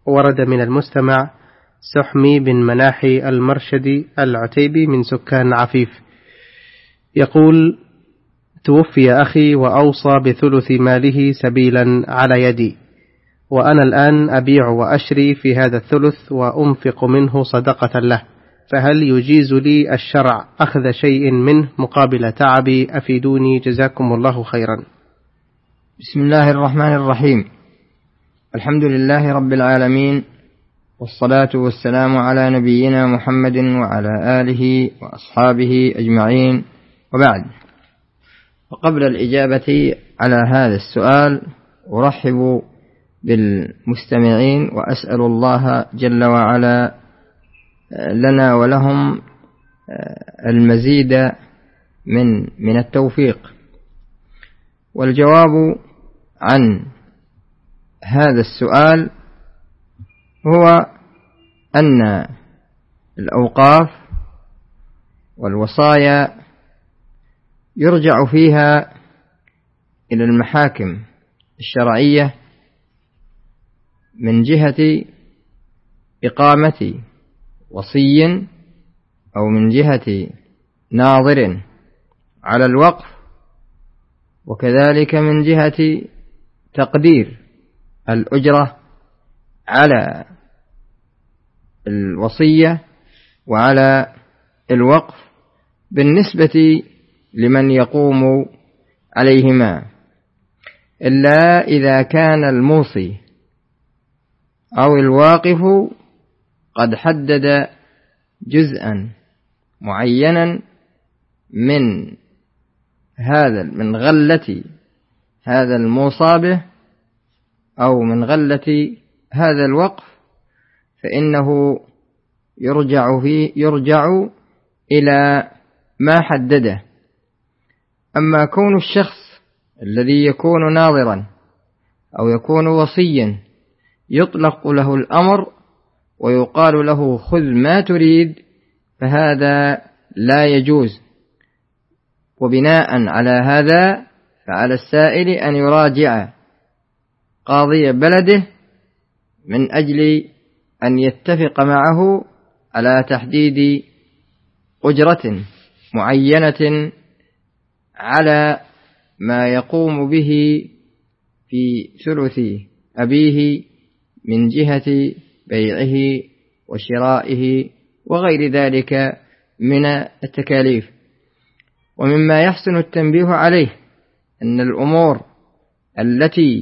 ورد من المستمع سحمي بن مناحي المرشدي العتيبي من سكان عفيف، يقول: توفي أخي وأوصى بثلث ماله سبيلا على يدي، وأنا الآن أبيع وأشري في هذا الثلث وأنفق منه صدقة له، فهل يجيز لي الشرع أخذ شيء منه مقابل تعبي؟ أفيدوني جزاكم الله خيرا. بسم الله الرحمن الرحيم. الحمد لله رب العالمين، والصلاة والسلام على نبينا محمد وعلى آله وأصحابه أجمعين، وبعد. وقبل الإجابة على هذا السؤال أرحب بالمستمعين وأسأل الله جل وعلا لنا ولهم المزيد من التوفيق. والجواب عن هذا السؤال هو أن الأوقاف والوصايا يرجع فيها إلى المحاكم الشرعية من جهة إقامة وصي، أو من جهة ناظر على الوقف، وكذلك من جهة تقدير الأجرة على الوصية وعلى الوقف بالنسبة لمن يقوم عليهما، إلا إذا كان الموصي أو الواقف قد حدد جزءا معينا من غلة هذا الموصى به أو من غلة هذا الوقف، فإنه يرجع إلى ما حدده. أما كون الشخص الذي يكون ناظرا أو يكون وصيا يطلق له الأمر ويقال له خذ ما تريد، فهذا لا يجوز. وبناء على هذا فعلى السائل أن يراجع قاضي بلده من أجل أن يتفق معه على تحديد أجرة معينة على ما يقوم به في ثلث أبيه من جهة بيعه وشرائه وغير ذلك من التكاليف. ومما يحسن التنبيه عليه أن الأمور التي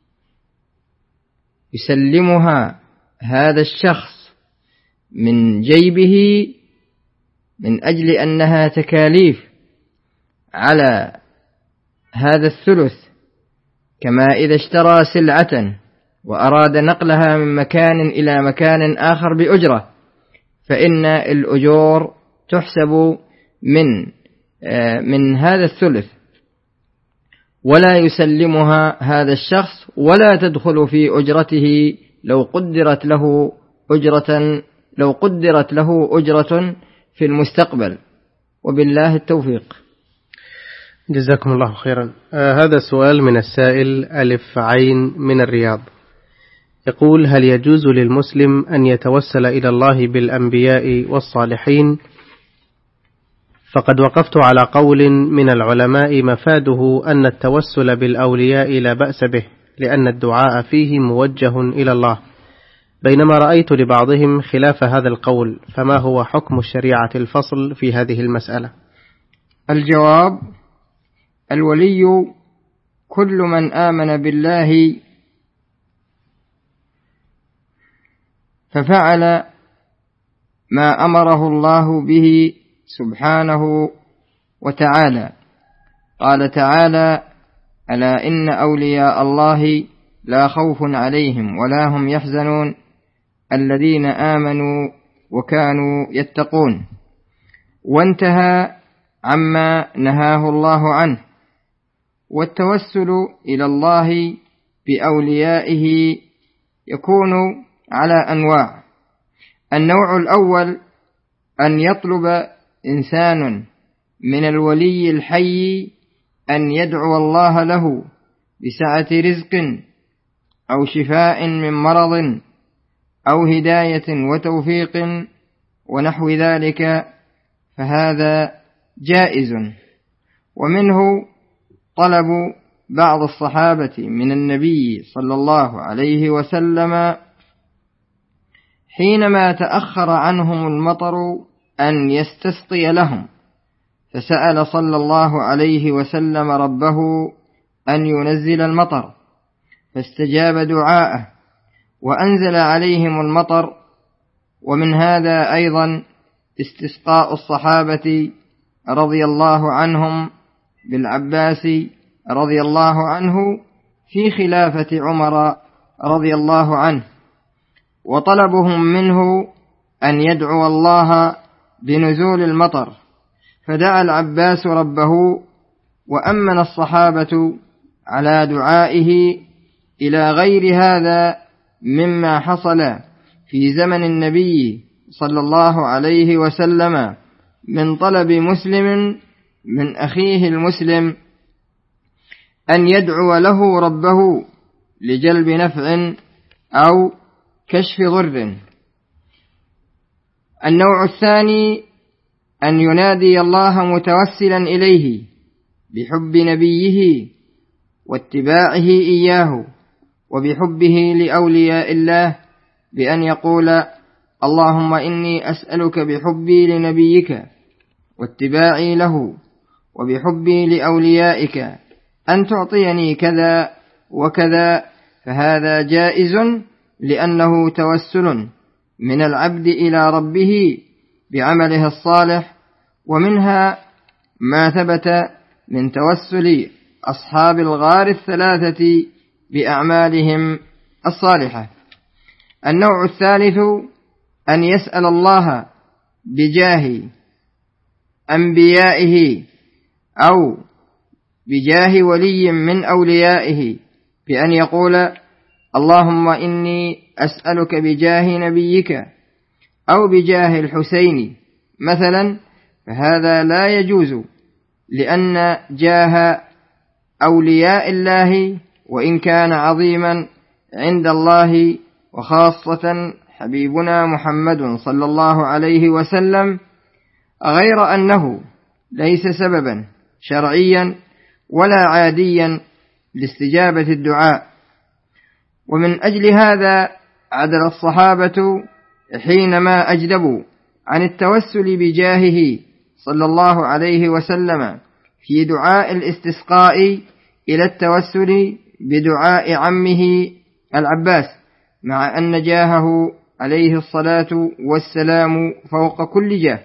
يسلمها هذا الشخص من جيبه من أجل أنها تكاليف على هذا الثلث، كما إذا اشترى سلعة وأراد نقلها من مكان إلى مكان آخر بأجرة، فإن الأجور تحسب من هذا الثلث، ولا يسلمها هذا الشخص، ولا تدخل في أجرته لو قدرت له أجرة في المستقبل. وبالله التوفيق. جزاكم الله خيرا. هذا سؤال من السائل ألف عين من الرياض، يقول: هل يجوز للمسلم أن يتوسل إلى الله بالأنبياء والصالحين؟ فقد وقفت على قول من العلماء مفاده أن التوسل بالأولياء لا بأس به، لأن الدعاء فيه موجه إلى الله، بينما رأيت لبعضهم خلاف هذا القول، فما هو حكم الشريعة الفصل في هذه المسألة؟ الجواب: الولي كل من آمن بالله ففعل ما أمره الله به سبحانه وتعالى. قال تعالى: ألا إن أولياء الله لا خوف عليهم ولا هم يحزنون الذين آمنوا وكانوا يتقون. وانتهى عما نهاه الله عنه. والتوسل إلى الله بأوليائه يكون على أنواع. النوع الأول أن يطلب إنسان من الولي الحي أن يدعو الله له بسعة رزق أو شفاء من مرض أو هداية وتوفيق ونحو ذلك فهذا جائز. ومنه طلب بعض الصحابة من النبي صلى الله عليه وسلم حينما تأخر عنهم المطر أن يستسقي لهم، فسأل صلى الله عليه وسلم ربه أن ينزل المطر، فاستجاب دعاءه وأنزل عليهم المطر. ومن هذا أيضا استسقاء الصحابة رضي الله عنهم بالعباس رضي الله عنه في خلافة عمر رضي الله عنه، وطلبهم منه أن يدعو الله بنزول المطر، فدعا العباس ربه وأمن الصحابة على دعائه إلى غير هذا مما حصل في زمن النبي صلى الله عليه وسلم من طلب مسلم من أخيه المسلم أن يدعو له ربه لجلب نفع أو كشف ضر. النوع الثاني أن ينادي الله متوسلا إليه بحب نبيه واتباعه إياه وبحبه لأولياء الله، بأن يقول: اللهم إني أسألك بحبي لنبيك واتباعي له وبحبي لأوليائك أن تعطيني كذا وكذا، فهذا جائز لأنه توسل من العبد إلى ربه بعمله الصالح. ومنها ما ثبت من توسل أصحاب الغار الثلاثة بأعمالهم الصالحة. النوع الثالث أن يسأل الله بجاه أنبيائه أو بجاه ولي من أوليائه، بأن يقول: اللهم إني أسألك بجاه نبيك أو بجاه الحسين مثلا، فهذا لا يجوز، لأن جاه أولياء الله وإن كان عظيما عند الله، وخاصة حبيبنا محمد صلى الله عليه وسلم، غير أنه ليس سببا شرعيا ولا عاديا لاستجابة الدعاء. ومن أجل هذا عدل الصحابة حينما أجلبوا عن التوسل بجاهه صلى الله عليه وسلم في دعاء الاستسقاء إلى التوسل بدعاء عمه العباس، مع أن جاهه عليه الصلاة والسلام فوق كل جاه.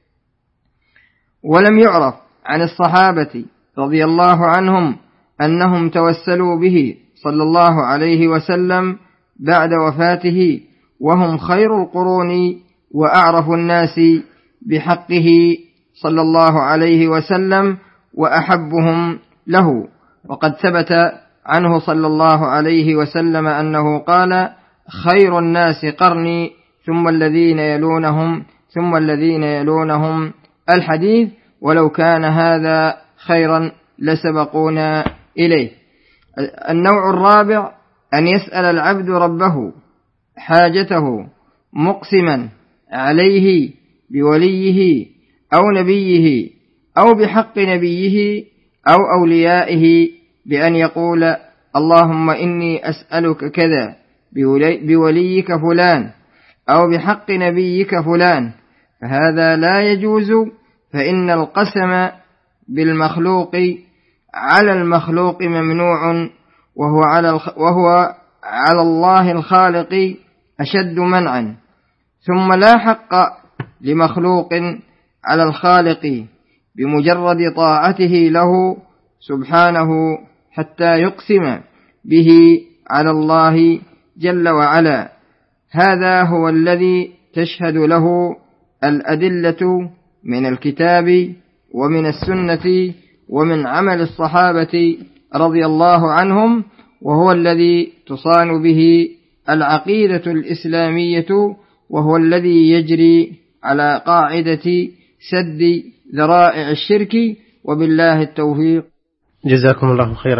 ولم يعرف عن الصحابة رضي الله عنهم أنهم توسلوا به صلى الله عليه وسلم بعد وفاته، وهم خير القرون وأعرف الناس بحقه صلى الله عليه وسلم وأحبهم له. وقد ثبت عنه صلى الله عليه وسلم أنه قال: خير الناس قرني ثم الذين يلونهم ثم الذين يلونهم، الحديث، ولو كان هذا خيرا لسبقونا إليه. النوع الرابع أن يسأل العبد ربه حاجته مقسما عليه بوليه أو نبيه أو بحق نبيه أو أوليائه، بأن يقول: اللهم إني أسألك كذا بوليك فلان أو بحق نبيك فلان، فهذا لا يجوز، فإن القسم بالمخلوق على المخلوق ممنوع، وهو على الله الخالق أشد منعا. ثم لا حق لمخلوق على الخالق بمجرد طاعته له سبحانه حتى يقسم به على الله جل وعلا. هذا هو الذي تشهد له الأدلة من الكتاب ومن السنة ومن عمل الصحابة رضي الله عنهم، وهو الذي تصان به العقيدة الإسلامية، وهو الذي يجري على قاعدة سد ذرائع الشرك، وبالله التوفيق. جزاكم الله خيرا.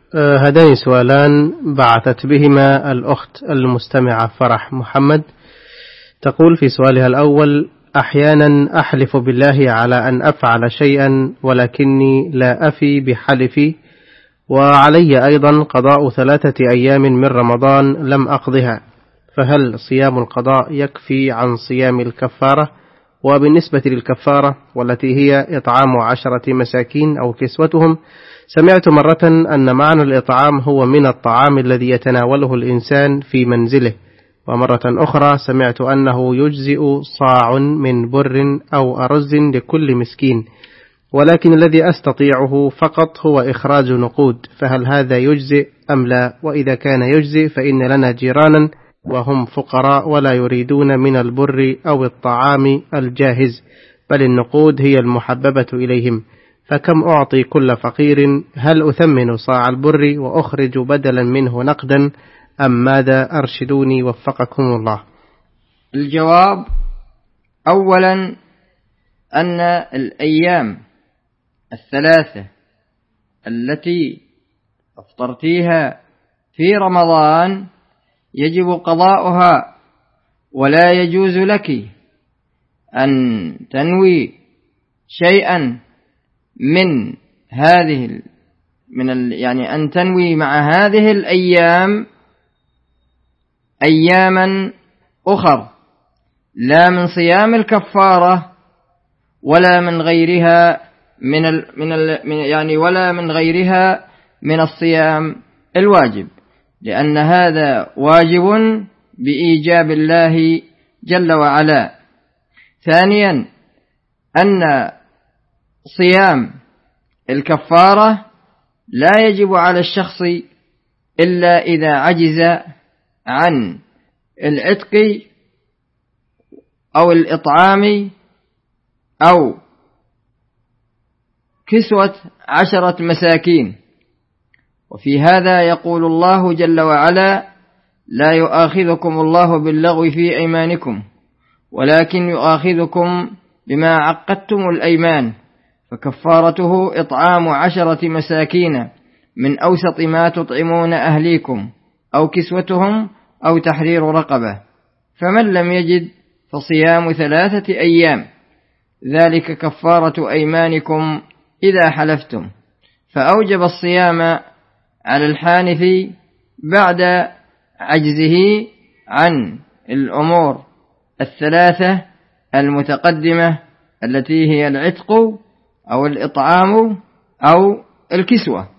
هذان سؤالان بعثت بهما الأخت المستمعة فرح محمد. تقول في سؤالها الأول: أحيانا أحلف بالله على أن أفعل شيئا ولكني لا أفي بحلفي، وعلي أيضا قضاء 3 أيام من رمضان لم أقضها، فهل صيام القضاء يكفي عن صيام الكفارة؟ وبالنسبة للكفارة والتي هي إطعام 10 مساكين أو كسوتهم، سمعت مرة أن معنى الإطعام هو من الطعام الذي يتناوله الإنسان في منزله، ومرة أخرى سمعت أنه يجزئ صاع من بر أو أرز لكل مسكين، ولكن الذي أستطيعه فقط هو إخراج نقود، فهل هذا يجزئ أم لا؟ وإذا كان يجزئ فإن لنا جيرانا وهم فقراء ولا يريدون من البر أو الطعام الجاهز، بل النقود هي المحببة إليهم، فكم أعطي كل فقير؟ هل أثمن صاع البر وأخرج بدلا منه نقدا أم ماذا؟ أرشدوني وفقكم الله. الجواب: أولا أن الأيام 3 التي أفطرتيها في رمضان يجب قضاؤها، ولا يجوز لك أن تنوي شيئا من هذه يعني أن تنوي مع هذه الأيام أياما أخر، لا من صيام الكفارة ولا من غيرها ولا من غيرها من الصيام الواجب، لأن هذا واجب بإيجاب الله جل وعلا. ثانيا أن صيام الكفارة لا يجب على الشخص إلا إذا عجز عن العتق أو الإطعام أو كسوة 10 مساكين. وفي هذا يقول الله جل وعلا: لا يؤاخذكم الله باللغو في أيمانكم ولكن يؤاخذكم بما عقدتم الأيمان، فكفارته إطعام 10 مساكين من أوسط ما تطعمون أهليكم أو كسوتهم أو تحرير رقبة، فمن لم يجد فصيام 3 أيام، ذلك كفارة أيمانكم إذا حلفتم. فأوجب الصيام على الحانث بعد عجزه عن الأمور 3 المتقدمة التي هي العتق أو الإطعام أو الكسوة.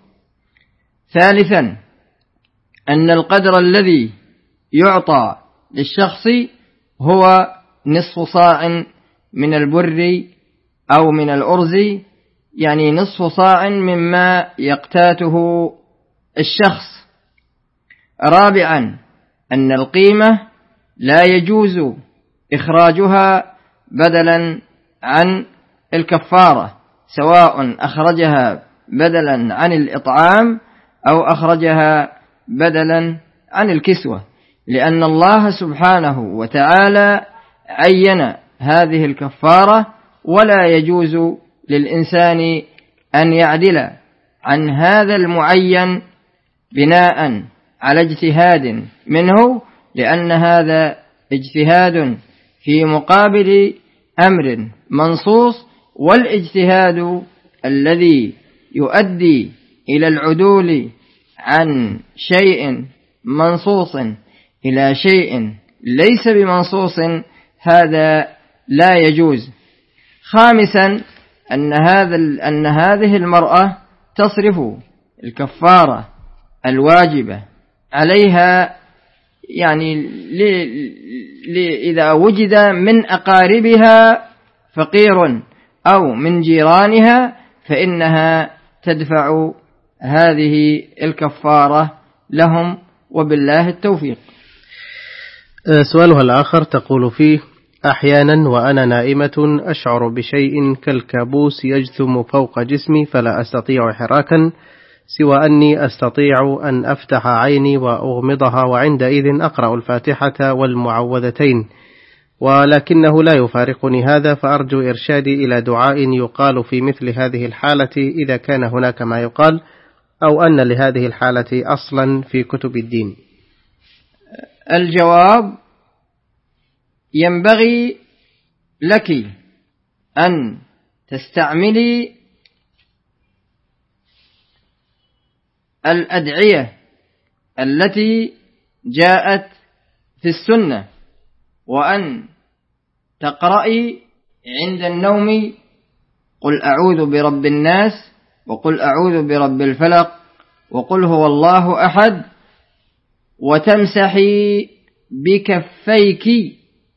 ثالثا أن القدر الذي يعطى للشخص هو نصف صاع من البر أو من الأرز، يعني نصف صاع مما يقتاته الشخص. رابعا أن القيمة لا يجوز إخراجها بدلا عن الكفارة، سواء أخرجها بدلا عن الإطعام أو أخرجها بدلا عن الكسوة، لأن الله سبحانه وتعالى عين هذه الكفارة، ولا يجوز للإنسان أن يعدل عن هذا المعين بناء على اجتهاد منه، لأن هذا اجتهاد في مقابل أمر منصوص، والاجتهاد الذي يؤدي إلى العدول عن شيء منصوص إلى شيء ليس بمنصوص هذا لا يجوز. خامسا أن هذه المرأة تصرف الكفارة الواجبة عليها، يعني إذا وجد من أقاربها فقير أو من جيرانها فإنها تدفع هذه الكفارة لهم، وبالله التوفيق. سؤالها الآخر تقول فيه: أحيانا وأنا نائمة أشعر بشيء كالكابوس يجثم فوق جسمي فلا أستطيع حراكا، سوى أني أستطيع أن أفتح عيني وأغمضها، وعندئذ أقرأ الفاتحة والمعوذتين، ولكنه لا يفارقني هذا، فأرجو إرشادي إلى دعاء يقال في مثل هذه الحالة إذا كان هناك ما يقال، أو أن لهذه الحالة أصلا في كتب الدين؟ الجواب: ينبغي لك أن تستعملي الأدعية التي جاءت في السنة، وأن تقرأي عند النوم قل أعوذ برب الناس، وقل أعوذ برب الفلق، وقل هو الله أحد، وتمسحي بكفيك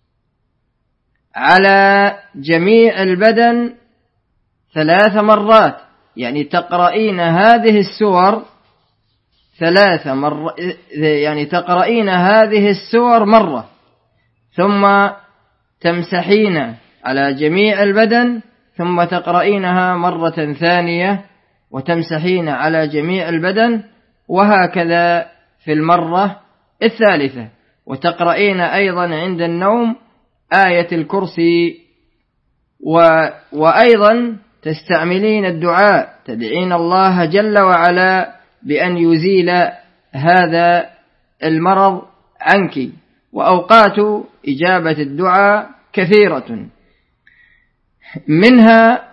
على جميع البدن 3 مرات، يعني تقرأين هذه السور 3 مرات، يعني تقرأين هذه السور مرة، ثم تمسحين على جميع البدن، ثم تقرأينها مرة ثانية وتمسحين على جميع البدن، وهكذا في المرة الثالثة. وتقرأين أيضا عند النوم آية الكرسي، وأيضا تستعملين الدعاء، تدعين الله جل وعلا بأن يزيل هذا المرض عنك. وأوقات إجابة الدعاء كثيرة، منها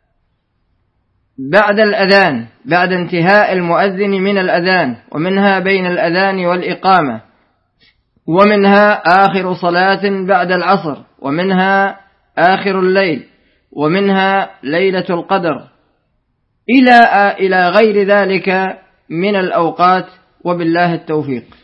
بعد الأذان، بعد انتهاء المؤذن من الأذان، ومنها بين الأذان والإقامة، ومنها آخر صلاة بعد العصر، ومنها آخر الليل، ومنها ليلة القدر، إلى غير ذلك من الأوقات، وبالله التوفيق.